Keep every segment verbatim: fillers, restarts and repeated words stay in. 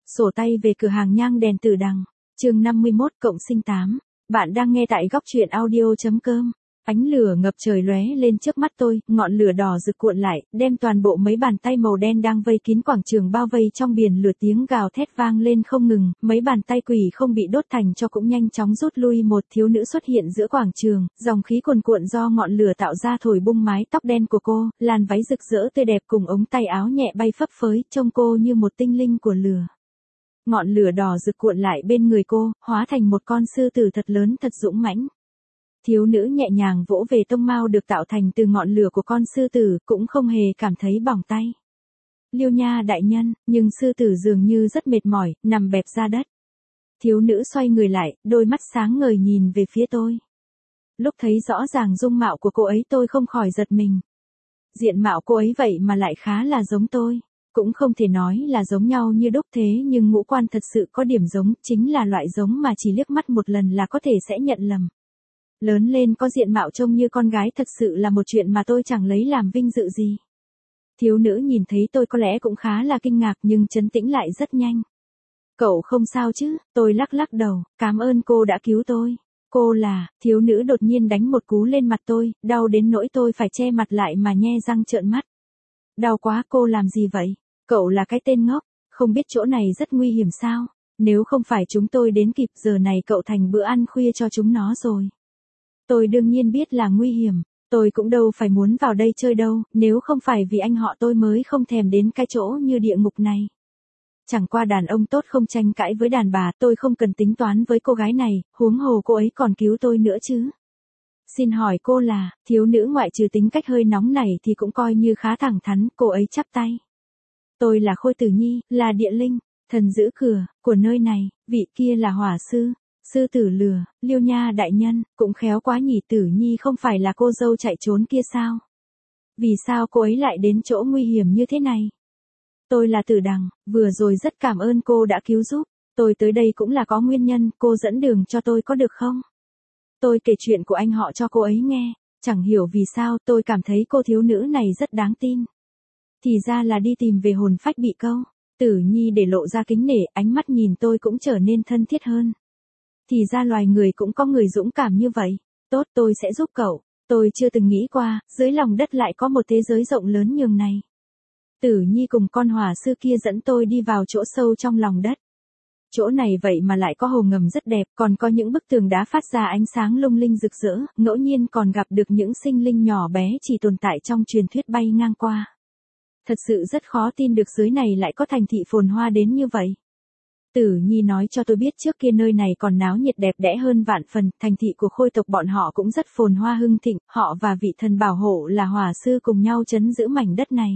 Sổ tay về cửa hàng nhang đèn Tử Đằng, chương năm mươi mốt cộng sinh tám. Bạn đang nghe tại góc truyện audio chấm com. Ánh lửa ngập trời lóe lên trước mắt tôi, ngọn lửa đỏ rực cuộn lại, đem toàn bộ mấy bàn tay màu đen đang vây kín quảng trường bao vây trong biển lửa, tiếng gào thét vang lên không ngừng, mấy bàn tay quỷ không bị đốt thành tro cũng nhanh chóng rút lui. Một thiếu nữ xuất hiện giữa quảng trường, dòng khí cuồn cuộn do ngọn lửa tạo ra thổi bung mái tóc đen của cô, làn váy rực rỡ tươi đẹp cùng ống tay áo nhẹ bay phấp phới, trông cô như một tinh linh của lửa. Ngọn lửa đỏ rực cuộn lại bên người cô, hóa thành một con sư tử thật lớn thật dũng mãnh. Thiếu nữ nhẹ nhàng vỗ về tông mao được tạo thành từ ngọn lửa của con sư tử, cũng không hề cảm thấy bỏng tay. Liêu Nha đại nhân, nhưng sư tử dường như rất mệt mỏi, nằm bẹp ra đất. Thiếu nữ xoay người lại, đôi mắt sáng ngời nhìn về phía tôi. Lúc thấy rõ ràng dung mạo của cô ấy tôi không khỏi giật mình. Diện mạo cô ấy vậy mà lại khá là giống tôi. Cũng không thể nói là giống nhau như đúc thế, nhưng ngũ quan thật sự có điểm giống, chính là loại giống mà chỉ liếc mắt một lần là có thể sẽ nhận lầm. Lớn lên có diện mạo trông như con gái thật sự là một chuyện mà tôi chẳng lấy làm vinh dự gì. Thiếu nữ nhìn thấy tôi có lẽ cũng khá là kinh ngạc nhưng trấn tĩnh lại rất nhanh. Cậu không sao chứ? Tôi lắc lắc đầu, cảm ơn cô đã cứu tôi. Cô là, thiếu nữ đột nhiên đánh một cú lên mặt tôi, đau đến nỗi tôi phải che mặt lại mà nhe răng trợn mắt. Đau quá, cô làm gì vậy? Cậu là cái tên ngốc, không biết chỗ này rất nguy hiểm sao? Nếu không phải chúng tôi đến kịp giờ này cậu thành bữa ăn khuya cho chúng nó rồi. Tôi đương nhiên biết là nguy hiểm, tôi cũng đâu phải muốn vào đây chơi đâu, nếu không phải vì anh họ tôi mới không thèm đến cái chỗ như địa ngục này. Chẳng qua đàn ông tốt không tranh cãi với đàn bà, tôi không cần tính toán với cô gái này, huống hồ cô ấy còn cứu tôi nữa chứ. Xin hỏi cô là, thiếu nữ ngoại trừ tính cách hơi nóng này thì cũng coi như khá thẳng thắn, cô ấy chắp tay. Tôi là Khôi Tử Nhi, là địa linh, thần giữ cửa, của nơi này, vị kia là hỏa sư, sư tử lửa, Liêu Nha đại nhân, cũng khéo quá nhỉ. Tử Nhi không phải là cô dâu chạy trốn kia sao? Vì sao cô ấy lại đến chỗ nguy hiểm như thế này? Tôi là Tử Đằng, vừa rồi rất cảm ơn cô đã cứu giúp, tôi tới đây cũng là có nguyên nhân, cô dẫn đường cho tôi có được không? Tôi kể chuyện của anh họ cho cô ấy nghe, chẳng hiểu vì sao tôi cảm thấy cô thiếu nữ này rất đáng tin. Thì ra là đi tìm về hồn phách bị câu. Tử Nhi để lộ ra kính nể, ánh mắt nhìn tôi cũng trở nên thân thiết hơn. Thì ra loài người cũng có người dũng cảm như vậy. Tốt, tôi sẽ giúp cậu. Tôi chưa từng nghĩ qua, dưới lòng đất lại có một thế giới rộng lớn nhường này. Tử Nhi cùng con hỏa sư kia dẫn tôi đi vào chỗ sâu trong lòng đất. Chỗ này vậy mà lại có hồ ngầm rất đẹp, còn có những bức tường đá phát ra ánh sáng lung linh rực rỡ, ngẫu nhiên còn gặp được những sinh linh nhỏ bé chỉ tồn tại trong truyền thuyết bay ngang qua. Thật sự rất khó tin được dưới này lại có thành thị phồn hoa đến như vậy. Tử Nhi nói cho tôi biết trước kia nơi này còn náo nhiệt đẹp đẽ hơn vạn phần, thành thị của Khôi tộc bọn họ cũng rất phồn hoa hưng thịnh, họ và vị thần bảo hộ là hỏa sư cùng nhau trấn giữ mảnh đất này.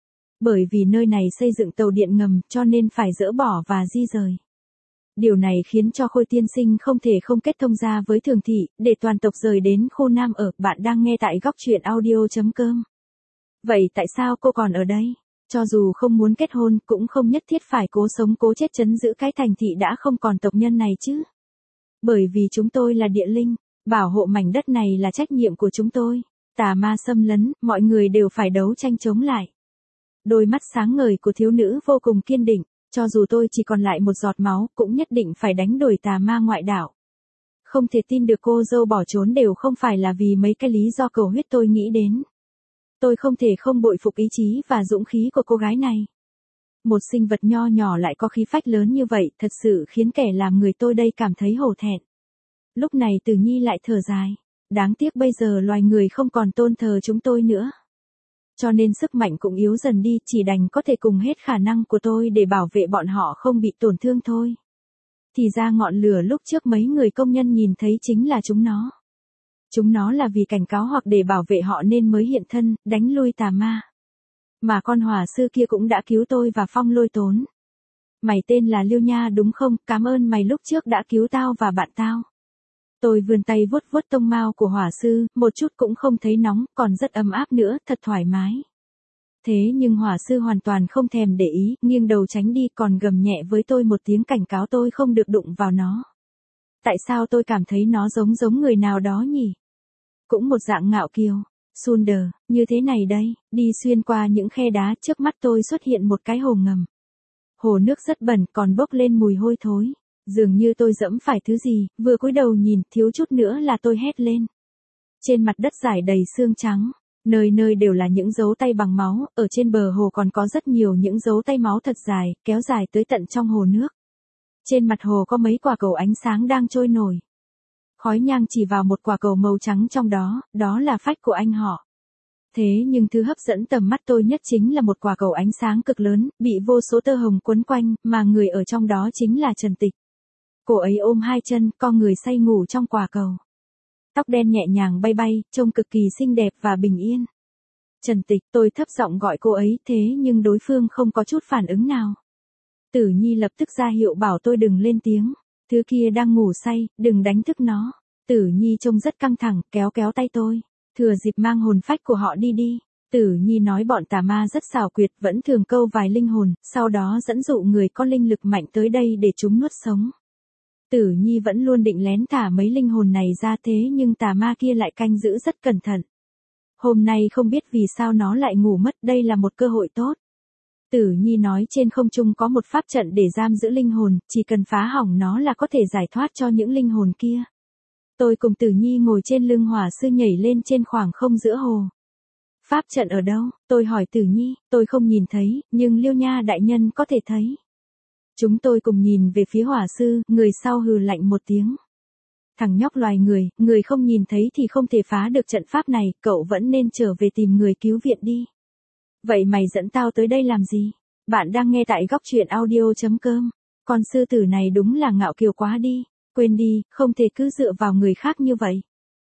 Bởi vì nơi này xây dựng tàu điện ngầm cho nên phải dỡ bỏ và di rời. Điều này khiến cho Khôi tiên sinh không thể không kết thông ra với Thường thị, để toàn tộc rời đến khu Nam ở. Bạn đang nghe tại góc truyện audio chấm com. Vậy tại sao cô còn ở đây? Cho dù không muốn kết hôn, cũng không nhất thiết phải cố sống cố chết trấn giữ cái thành thị đã không còn tộc nhân này chứ. Bởi vì chúng tôi là địa linh, bảo hộ mảnh đất này là trách nhiệm của chúng tôi. Tà ma xâm lấn, mọi người đều phải đấu tranh chống lại. Đôi mắt sáng ngời của thiếu nữ vô cùng kiên định, cho dù tôi chỉ còn lại một giọt máu, cũng nhất định phải đánh đuổi tà ma ngoại đạo. Không thể tin được cô dâu bỏ trốn đều không phải là vì mấy cái lý do cầu huyết tôi nghĩ đến. Tôi không thể không bội phục ý chí và dũng khí của cô gái này. Một sinh vật nho nhỏ lại có khí phách lớn như vậy, thật sự khiến kẻ làm người tôi đây cảm thấy hổ thẹn. Lúc này Tử Nhi lại thở dài. Đáng tiếc bây giờ loài người không còn tôn thờ chúng tôi nữa. Cho nên sức mạnh cũng yếu dần đi, chỉ đành có thể cùng hết khả năng của tôi để bảo vệ bọn họ không bị tổn thương thôi. Thì ra ngọn lửa lúc trước mấy người công nhân nhìn thấy chính là chúng nó. Chúng nó là vì cảnh cáo hoặc để bảo vệ họ nên mới hiện thân, đánh lui tà ma. Mà con hỏa sư kia cũng đã cứu tôi và Phong Lôi Tốn. Mày tên là Liêu Nha đúng không? Cảm ơn mày lúc trước đã cứu tao và bạn tao. Tôi vươn tay vuốt vuốt tông mao của hỏa sư, một chút cũng không thấy nóng, còn rất ấm áp nữa, thật thoải mái. Thế nhưng hỏa sư hoàn toàn không thèm để ý, nghiêng đầu tránh đi, còn gầm nhẹ với tôi một tiếng cảnh cáo tôi không được đụng vào nó. Tại sao tôi cảm thấy nó giống giống người nào đó nhỉ? Cũng một dạng ngạo kiều. Sunder, như thế này đây, đi xuyên qua những khe đá trước mắt tôi xuất hiện một cái hồ ngầm. Hồ nước rất bẩn còn bốc lên mùi hôi thối. Dường như tôi dẫm phải thứ gì, vừa cúi đầu nhìn, thiếu chút nữa là tôi hét lên. Trên mặt đất rải đầy xương trắng, nơi nơi đều là những dấu tay bằng máu, ở trên bờ hồ còn có rất nhiều những dấu tay máu thật dài, kéo dài tới tận trong hồ nước. Trên mặt hồ có mấy quả cầu ánh sáng đang trôi nổi. Khói nhang chỉ vào một quả cầu màu trắng trong đó, đó là phách của anh họ. Thế nhưng thứ hấp dẫn tầm mắt tôi nhất chính là một quả cầu ánh sáng cực lớn, bị vô số tơ hồng quấn quanh, mà người ở trong đó chính là Trần Tịch. Cô ấy ôm hai chân, co người say ngủ trong quả cầu. Tóc đen nhẹ nhàng bay bay, trông cực kỳ xinh đẹp và bình yên. Trần Tịch, tôi thấp giọng gọi cô ấy, thế nhưng đối phương không có chút phản ứng nào. Tử Nhi lập tức ra hiệu bảo tôi đừng lên tiếng. Thứ kia đang ngủ say, đừng đánh thức nó. Tử Nhi trông rất căng thẳng, kéo kéo tay tôi. Thừa dịp mang hồn phách của họ đi đi. Tử Nhi nói bọn tà ma rất xảo quyệt, vẫn thường câu vài linh hồn, sau đó dẫn dụ người có linh lực mạnh tới đây để chúng nuốt sống. Tử Nhi vẫn luôn định lén thả mấy linh hồn này ra thế nhưng tà ma kia lại canh giữ rất cẩn thận. Hôm nay không biết vì sao nó lại ngủ mất, đây là một cơ hội tốt. Tử Nhi nói trên không trung có một pháp trận để giam giữ linh hồn, chỉ cần phá hỏng nó là có thể giải thoát cho những linh hồn kia. Tôi cùng Tử Nhi ngồi trên lưng hỏa sư nhảy lên trên khoảng không giữa hồ. Pháp trận ở đâu? Tôi hỏi Tử Nhi, tôi không nhìn thấy, nhưng Liêu Nha đại nhân có thể thấy. Chúng tôi cùng nhìn về phía hỏa sư, người sau hừ lạnh một tiếng. Thằng nhóc loài người, người không nhìn thấy thì không thể phá được trận pháp này, cậu vẫn nên trở về tìm người cứu viện đi. Vậy mày dẫn tao tới đây làm gì? Bạn đang nghe tại góc truyện audio chấm com. Con sư tử này đúng là ngạo kiều quá đi. Quên đi, không thể cứ dựa vào người khác như vậy.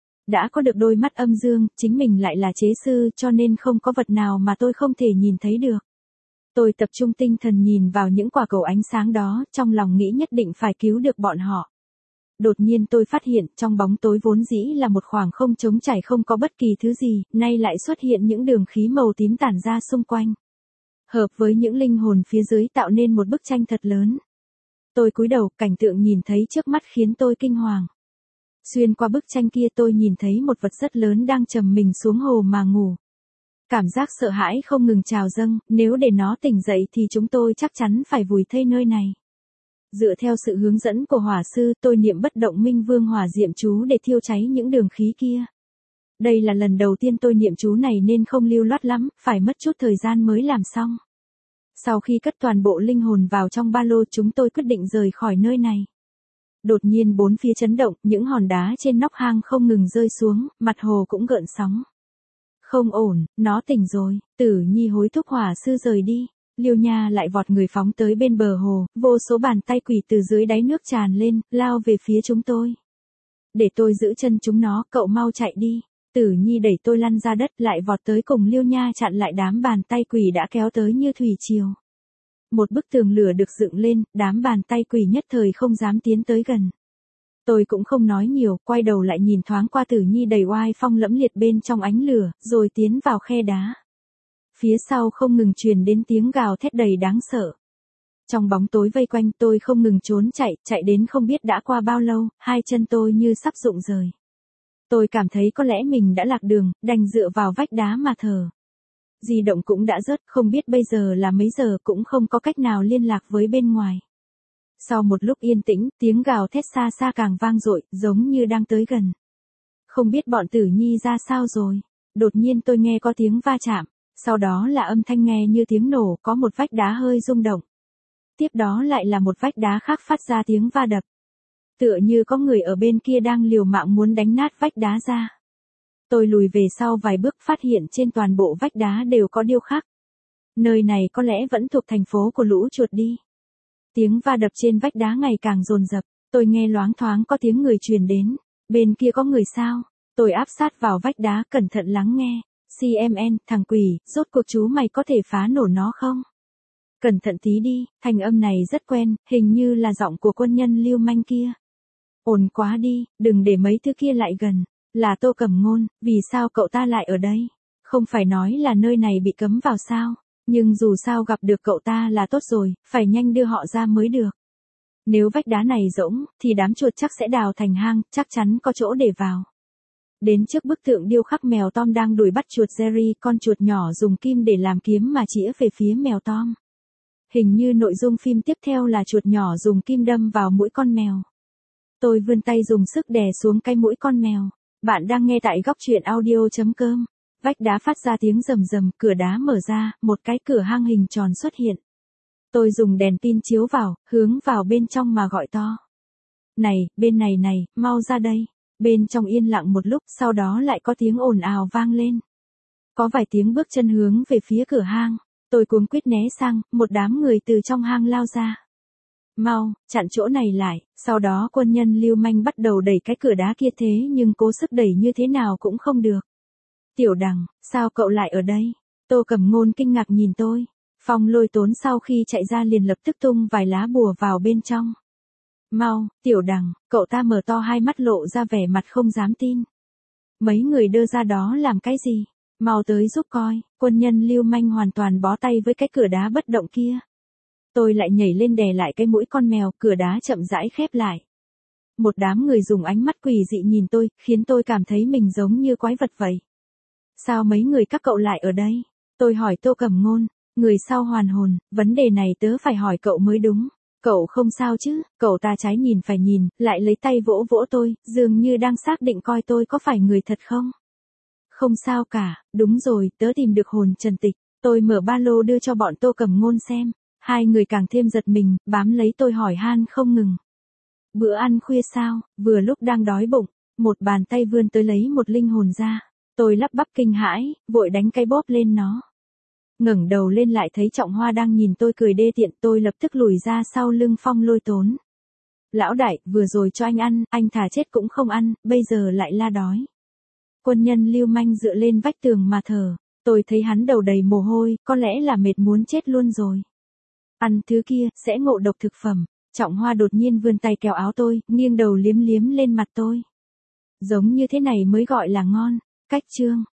Đã có được đôi mắt âm dương, chính mình lại là chế sư cho nên không có vật nào mà tôi không thể nhìn thấy được. Tôi tập trung tinh thần nhìn vào những quả cầu ánh sáng đó, trong lòng nghĩ nhất định phải cứu được bọn họ. Đột nhiên tôi phát hiện trong bóng tối vốn dĩ là một khoảng không trống trải không có bất kỳ thứ gì, nay lại xuất hiện những đường khí màu tím tản ra xung quanh. Hợp với những linh hồn phía dưới tạo nên một bức tranh thật lớn. Tôi cúi đầu, cảnh tượng nhìn thấy trước mắt khiến tôi kinh hoàng. Xuyên qua bức tranh kia tôi nhìn thấy một vật rất lớn đang trầm mình xuống hồ mà ngủ. Cảm giác sợ hãi không ngừng trào dâng, nếu để nó tỉnh dậy thì chúng tôi chắc chắn phải vùi thây nơi này. Dựa theo sự hướng dẫn của hỏa sư, tôi niệm bất động minh vương hỏa diệm chú để thiêu cháy những đường khí kia. Đây là lần đầu tiên tôi niệm chú này nên không lưu loát lắm, phải mất chút thời gian mới làm xong. Sau khi cất toàn bộ linh hồn vào trong ba lô, chúng tôi quyết định rời khỏi nơi này. Đột nhiên bốn phía chấn động, những hòn đá trên nóc hang không ngừng rơi xuống, mặt hồ cũng gợn sóng. Không ổn, nó tỉnh rồi. Tử Nhi hối thúc hỏa sư rời đi. Liêu Nha lại vọt người phóng tới bên bờ hồ, vô số bàn tay quỷ từ dưới đáy nước tràn lên, lao về phía chúng tôi. Để tôi giữ chân chúng nó, cậu mau chạy đi. Tử Nhi đẩy tôi lăn ra đất, lại vọt tới cùng Liêu Nha chặn lại đám bàn tay quỷ đã kéo tới như thủy triều. Một bức tường lửa được dựng lên, đám bàn tay quỷ nhất thời không dám tiến tới gần. Tôi cũng không nói nhiều, quay đầu lại nhìn thoáng qua Tử Nhi đầy oai phong lẫm liệt bên trong ánh lửa, rồi tiến vào khe đá. Phía sau không ngừng truyền đến tiếng gào thét đầy đáng sợ. Trong bóng tối vây quanh tôi không ngừng trốn chạy, chạy đến không biết đã qua bao lâu, hai chân tôi như sắp rụng rời. Tôi cảm thấy có lẽ mình đã lạc đường, đành dựa vào vách đá mà thở. Di động cũng đã rớt, không biết bây giờ là mấy giờ, cũng không có cách nào liên lạc với bên ngoài. Sau một lúc yên tĩnh, tiếng gào thét xa xa càng vang dội, giống như đang tới gần. Không biết bọn Tử Nhi ra sao rồi. Đột nhiên tôi nghe có tiếng va chạm, sau đó là âm thanh nghe như tiếng nổ, có một vách đá hơi rung động. Tiếp đó lại là một vách đá khác phát ra tiếng va đập. Tựa như có người ở bên kia đang liều mạng muốn đánh nát vách đá ra. Tôi lùi về sau vài bước, phát hiện trên toàn bộ vách đá đều có điêu khắc. Nơi này có lẽ vẫn thuộc thành phố của lũ chuột đi. Tiếng va đập trên vách đá ngày càng dồn dập, tôi nghe loáng thoáng có tiếng người truyền đến. Bên kia có người sao? Tôi áp sát vào vách đá cẩn thận lắng nghe. xê em en, thằng quỷ, rốt cuộc chú mày có thể phá nổ nó không? Cẩn thận tí đi, thanh âm này rất quen, hình như là giọng của quân nhân lưu manh kia. Ồn quá đi, đừng để mấy thứ kia lại gần. Là Tô Cẩm Ngôn, vì sao cậu ta lại ở đây? Không phải nói là nơi này bị cấm vào sao? Nhưng dù sao gặp được cậu ta là tốt rồi, phải nhanh đưa họ ra mới được. Nếu vách đá này rỗng, thì đám chuột chắc sẽ đào thành hang, chắc chắn có chỗ để vào. Đến trước bức tượng điêu khắc mèo Tom đang đuổi bắt chuột Jerry, con chuột nhỏ dùng kim để làm kiếm mà chĩa về phía mèo Tom. Hình như nội dung phim tiếp theo là chuột nhỏ dùng kim đâm vào mũi con mèo. Tôi vươn tay dùng sức đè xuống cái mũi con mèo. Bạn đang nghe tại góc truyện audio.com. Vách đá phát ra tiếng rầm rầm, cửa đá mở ra, một cái cửa hang hình tròn xuất hiện. Tôi dùng đèn pin chiếu vào, hướng vào bên trong mà gọi to. Này, bên này này, mau ra đây. Bên trong yên lặng một lúc, sau đó lại có tiếng ồn ào vang lên. Có vài tiếng bước chân hướng về phía cửa hang. Tôi cuống quýt né sang, một đám người từ trong hang lao ra. Mau, chặn chỗ này lại, sau đó quân nhân lưu manh bắt đầu đẩy cái cửa đá kia thế nhưng cố sức đẩy như thế nào cũng không được. Tiểu Đằng, sao cậu lại ở đây? Tô Cẩm Ngôn kinh ngạc nhìn tôi. Phong Lôi Tốn sau khi chạy ra liền lập tức tung vài lá bùa vào bên trong. Mau, Tiểu Đằng, cậu ta mở to hai mắt lộ ra vẻ mặt không dám tin. Mấy người đưa ra đó làm cái gì? Mau tới giúp coi, quân nhân lưu manh hoàn toàn bó tay với cái cửa đá bất động kia. Tôi lại nhảy lên đè lại cái mũi con mèo, cửa đá chậm rãi khép lại. Một đám người dùng ánh mắt quỷ dị nhìn tôi, khiến tôi cảm thấy mình giống như quái vật vậy. Sao mấy người các cậu lại ở đây? Tôi hỏi Tô Cẩm Ngôn, người sau hoàn hồn, vấn đề này tớ phải hỏi cậu mới đúng. Cậu không sao chứ? Cậu ta trái nhìn phải nhìn, lại lấy tay vỗ vỗ tôi, dường như đang xác định coi tôi có phải người thật không? Không sao cả, đúng rồi, tớ tìm được hồn trần tịch. Tôi mở ba lô đưa cho bọn Tô Cẩm Ngôn xem. Hai người càng thêm giật mình, bám lấy tôi hỏi han không ngừng. Bữa ăn khuya sao? Vừa lúc đang đói bụng, một bàn tay vươn tới lấy một linh hồn ra. Tôi lắp bắp kinh hãi, vội đánh cái bóp lên nó. Ngẩng đầu lên lại thấy Trọng Hoa đang nhìn tôi cười đê tiện, tôi lập tức lùi ra sau lưng Phong Lôi Tốn. Lão đại, vừa rồi cho anh ăn, anh thà chết cũng không ăn, bây giờ lại la đói. Quân nhân lưu manh dựa lên vách tường mà thở, tôi thấy hắn đầu đầy mồ hôi, có lẽ là mệt muốn chết luôn rồi. Ăn thứ kia, sẽ ngộ độc thực phẩm. Trọng Hoa đột nhiên vươn tay kéo áo tôi, nghiêng đầu liếm liếm lên mặt tôi. Giống như thế này mới gọi là ngon. Cách chương.